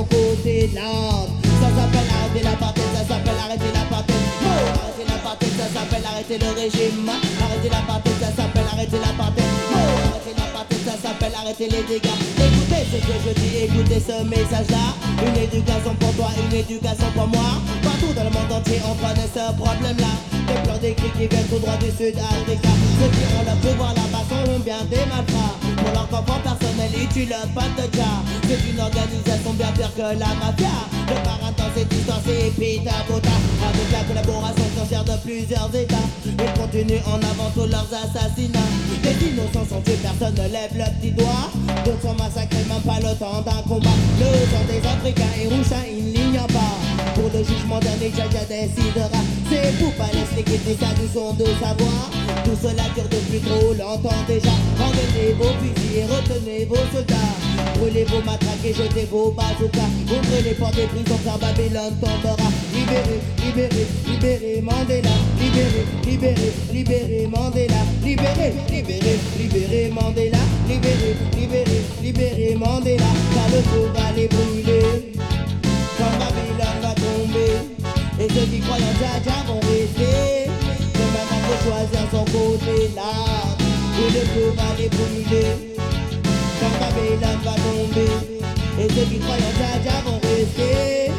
son côté lente. Ça s'appelle arrêter l'apartheid, ça s'appelle arrêter l'apartheid. Oh, arrêter l'apartheid, ça s'appelle arrêter le régime. Arrêter l'apartheid, ça s'appelle arrêter l'apartheid. Oh, arrêter l'apartheid, ça s'appelle arrêter les dégâts. Écoutez ce que je dis, écoutez ce message-là. Une éducation pour toi, une éducation pour moi. Partout dans le monde entier, on connaît ce problème-là. Des pleurs, des cris qui viennent tout droit du Sud-Afrique. Ceux qui ont le pouvoir là-bas sont bien des malfrats. Pour leur confort personnel, ils tuent le pote de Jah. C'est une organisation bien pire que la mafia. Le parrain dans cette histoire, c'est Peter Bota. Avec la collaboration sincère de plusieurs états, ils continuent en avant tous leurs assassinats. Les innocents sont tués, personne ne lève le petit doigt. D'autres sont massacrés, même pas le temps d'un combat. Le sang des Africains est rouge, ça il n'ignore pas. Pour le jugement dernier, Jaja décidera. C'est pour Palestine qui dit ça du son de sa voix. Tout cela dure depuis trop longtemps déjà. Enlevez vos fusils et retenez vos soldats. Brûlez vos matraques et jetez vos bazookas. Ouvrez les portes des prisons car Babylone tombera. Libérez, libérez, libérez Mandela. Libérez, libérez, libérez Mandela. Libérez, libérez, libérez Mandela. Libérez, libérez, libérez Mandela. Car le feu va les brûler. Quand Babylone va tomber, et ceux qui croient en Jaja vont rester. Mais maintenant faut choisir son côté là, et le feu va les brûler. Quand Babylone va tomber, et ceux qui croient en Jaja vont rester.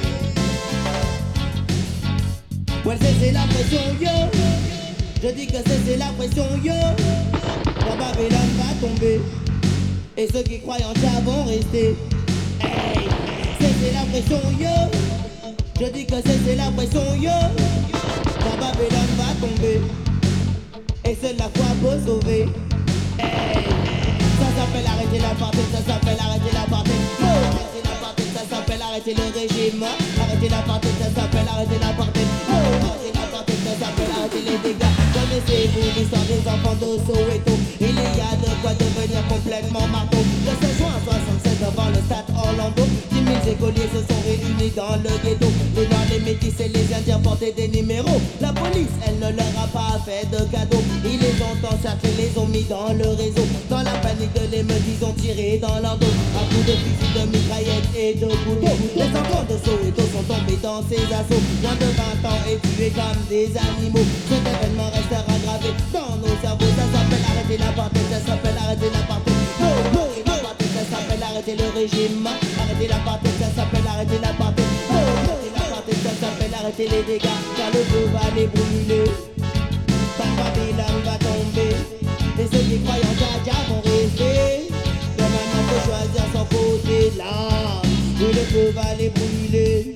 Ouais, c'est la pression yo, je dis que c'est la pression yo. Quand Babylone va tomber, et ceux qui croient en Jaja vont rester. Hey, c'est la pression yo, je dis que c'est la pression yo. Quand Babylone va tomber, et c'est la foi pour sauver. Hey, ça s'appelle arrêter l'apartheid, ça s'appelle arrêter l'apartheid. Oh, arrêter l'apartheid, ça s'appelle arrêter le régime. Arrêter l'apartheid, ça s'appelle arrêter l'apartheid. Oh, arrêter l'apartheid, ça s'appelle arrêter les dégâts. Connaissez-vous l'histoire des enfants de Soweto? Il y a de quoi devenir complètement marteau. Le 16 juin 76 devant le stade Orlando, 10 000 écoliers se sont réunis dans le ghetto. Les noirs, les métis et les indiens portaient des numéros. La police, elle ne leur a pas fait de cadeaux. Ils les ont encerclés, les ont mis dans le réseau. Dans la panique de l'émeute, ils ont tiré dans leur dos. À coups de fusil, de mitraillettes et de couteaux. Les enfants de Soweto sont tombés dans ces assauts. Moins de 20 ans et tués comme des animaux. Cet événement restera gravé dans nos cerveaux. Ça s'appelle arrêter l'apartheid, ça s'appelle arrêter l'apartheid. Oh, oh, l'apartheid, ça s'appelle arrêter le régime. Arrêter l'apartheid, ça s'appelle arrêter l'apartheid. Oh, arrêter l'apartheid, ça s'appelle arrêter les dégâts. Car le feu va les brûler. Quand Babylone va tomber, et ceux qui croient en Jaja vont rester. Mais maintenant faut choisir son côté là, et le feu va les brûler.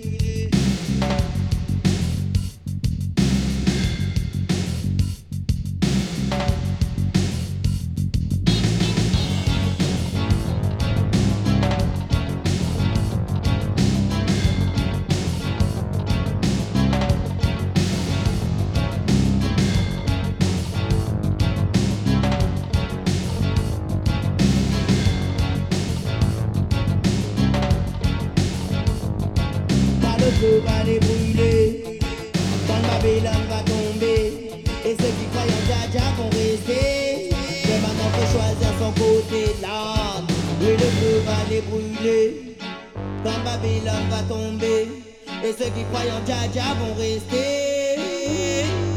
Le feu va les brûler. Quand Babylone va tomber, et ceux qui croient en Jaja vont rester. Mais maintenant faut choisir son côté là, et le feu va les brûler. Quand Babylone va tomber, et ceux qui croient en Jaja vont rester.